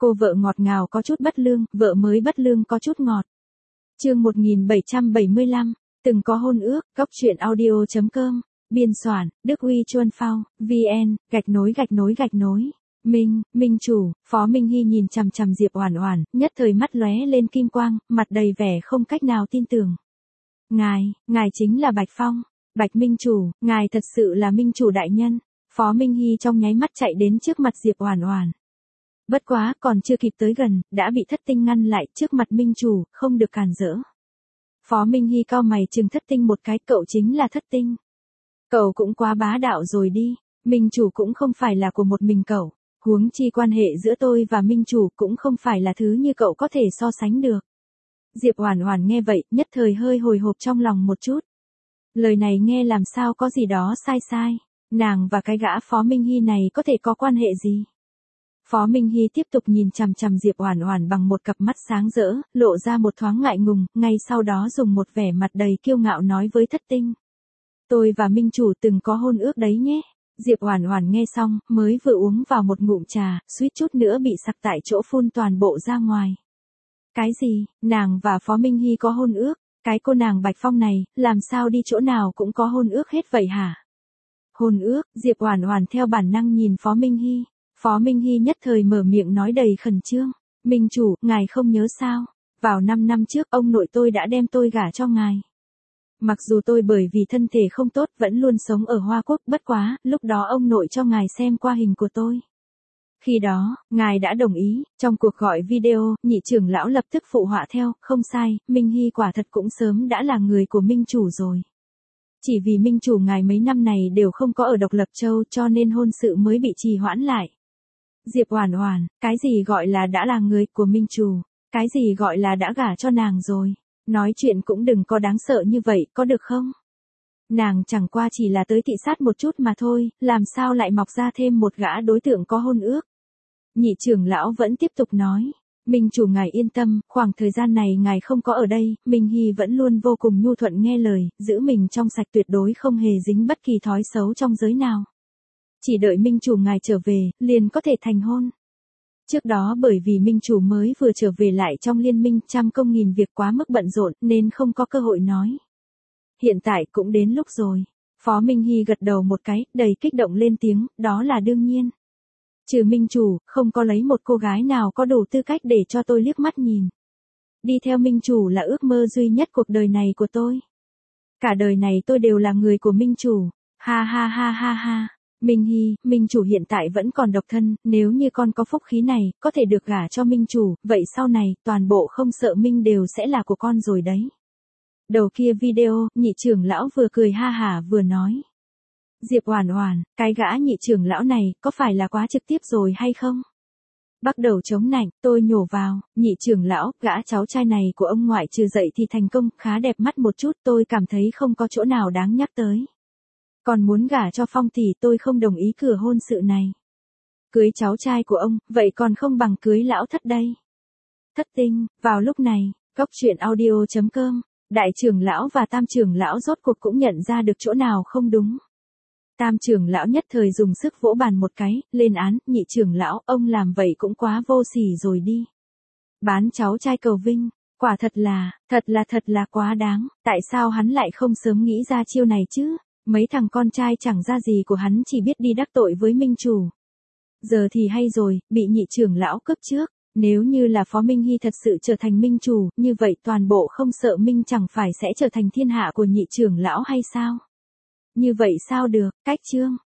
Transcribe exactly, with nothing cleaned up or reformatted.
Cô vợ ngọt ngào có chút bất lương, vợ mới bất lương có chút ngọt. Chương một nghìn bảy trăm bảy mươi lăm, từng có hôn ước, góc truyện audio chấm com, biên soạn, Đức Uy Chuân Phao, vn, gạch nối gạch nối gạch nối. Minh, Minh chủ, Phó Minh Hy nhìn chằm chằm Diệp Oản Oản, nhất thời mắt lóe lên kim quang, mặt đầy vẻ không cách nào tin tưởng. Ngài, ngài chính là Bạch Phong, Bạch Minh chủ, ngài thật sự là Minh chủ đại nhân. Phó Minh Hy trong nháy mắt chạy đến trước mặt Diệp Oản Oản. Bất quá, còn chưa kịp tới gần, đã bị Thất Tinh ngăn lại trước mặt Minh chủ, không được cản rỡ. Phó Minh Hy cau mày trừng Thất Tinh một cái, cậu chính là Thất Tinh. Cậu cũng quá bá đạo rồi đi, Minh chủ cũng không phải là của một mình cậu, huống chi quan hệ giữa tôi và Minh chủ cũng không phải là thứ như cậu có thể so sánh được. Diệp Oản Oản nghe vậy, nhất thời hơi hồi hộp trong lòng một chút. Lời này nghe làm sao có gì đó sai sai, nàng và cái gã Phó Minh Hy này có thể có quan hệ gì? Phó Minh Hy tiếp tục nhìn chằm chằm Diệp Oản Oản bằng một cặp mắt sáng rỡ, lộ ra một thoáng ngại ngùng, ngay sau đó dùng một vẻ mặt đầy kiêu ngạo nói với Thất Tinh. Tôi và Minh chủ từng có hôn ước đấy nhé. Diệp Oản Oản nghe xong, mới vừa uống vào một ngụm trà, suýt chút nữa bị sặc tại chỗ phun toàn bộ ra ngoài. Cái gì, nàng và Phó Minh Hy có hôn ước, cái cô nàng Bạch Phong này, làm sao đi chỗ nào cũng có hôn ước hết vậy hả? Hôn ước, Diệp Oản Oản theo bản năng nhìn Phó Minh Hy. Phó Minh Hy nhất thời mở miệng nói đầy khẩn trương. Minh chủ, ngài không nhớ sao? Vào năm năm trước, ông nội tôi đã đem tôi gả cho ngài. Mặc dù tôi bởi vì thân thể không tốt vẫn luôn sống ở Hoa Quốc, bất quá, lúc đó ông nội cho ngài xem qua hình của tôi. Khi đó, ngài đã đồng ý, trong cuộc gọi video, nhị trưởng lão lập tức phụ họa theo, không sai, Minh Hy quả thật cũng sớm đã là người của Minh chủ rồi. Chỉ vì Minh chủ ngài mấy năm này đều không có ở Độc Lập Châu cho nên hôn sự mới bị trì hoãn lại. Diệp Oản Oản, cái gì gọi là đã là người của Minh chủ, cái gì gọi là đã gả cho nàng rồi, nói chuyện cũng đừng có đáng sợ như vậy, có được không? Nàng chẳng qua chỉ là tới thị sát một chút mà thôi, làm sao lại mọc ra thêm một gã đối tượng có hôn ước? Nhị trưởng lão vẫn tiếp tục nói, Minh chủ ngài yên tâm, khoảng thời gian này ngài không có ở đây, Minh Hy vẫn luôn vô cùng nhu thuận nghe lời, giữ mình trong sạch tuyệt đối không hề dính bất kỳ thói xấu trong giới nào. Chỉ đợi Minh chủ ngài trở về, liền có thể thành hôn. Trước đó bởi vì Minh chủ mới vừa trở về lại trong liên minh trăm công nghìn việc quá mức bận rộn nên không có cơ hội nói. Hiện tại cũng đến lúc rồi. Phó Minh Hy gật đầu một cái, đầy kích động lên tiếng, đó là đương nhiên. Trừ Minh chủ, không có lấy một cô gái nào có đủ tư cách để cho tôi liếc mắt nhìn. Đi theo Minh chủ là ước mơ duy nhất cuộc đời này của tôi. Cả đời này tôi đều là người của Minh chủ. Ha ha ha ha ha. Minh Hy, Minh chủ hiện tại vẫn còn độc thân, nếu như con có phúc khí này, có thể được gả cho Minh chủ, vậy sau này, toàn bộ không sợ Minh đều sẽ là của con rồi đấy. Đầu kia video, nhị trưởng lão vừa cười ha hả vừa nói. Diệp Oản Oản, cái gã nhị trưởng lão này, có phải là quá trực tiếp rồi hay không? Bắt đầu chống nạnh, tôi nhổ vào, nhị trưởng lão, gã cháu trai này của ông ngoại trừ dậy thì thành công, khá đẹp mắt một chút, tôi cảm thấy không có chỗ nào đáng nhắc tới. Còn muốn gả cho Phong thì tôi không đồng ý cửa hôn sự này. Cưới cháu trai của ông, vậy còn không bằng cưới lão Thất đây. Thất Tinh, vào lúc này, góc truyện audio chấm com, đại trưởng lão và tam trưởng lão rốt cuộc cũng nhận ra được chỗ nào không đúng. Tam trưởng lão nhất thời dùng sức vỗ bàn một cái, lên án, nhị trưởng lão, ông làm vậy cũng quá vô sỉ rồi đi. Bán cháu trai cầu vinh, quả thật là, thật là thật là quá đáng, tại sao hắn lại không sớm nghĩ ra chiêu này chứ? Mấy thằng con trai chẳng ra gì của hắn chỉ biết đi đắc tội với Minh chủ. Giờ thì hay rồi, bị nhị trưởng lão cướp trước, nếu như là Phó Minh Hy thật sự trở thành Minh chủ, như vậy toàn bộ không sợ Minh chẳng phải sẽ trở thành thiên hạ của nhị trưởng lão hay sao? Như vậy sao được, cách chương.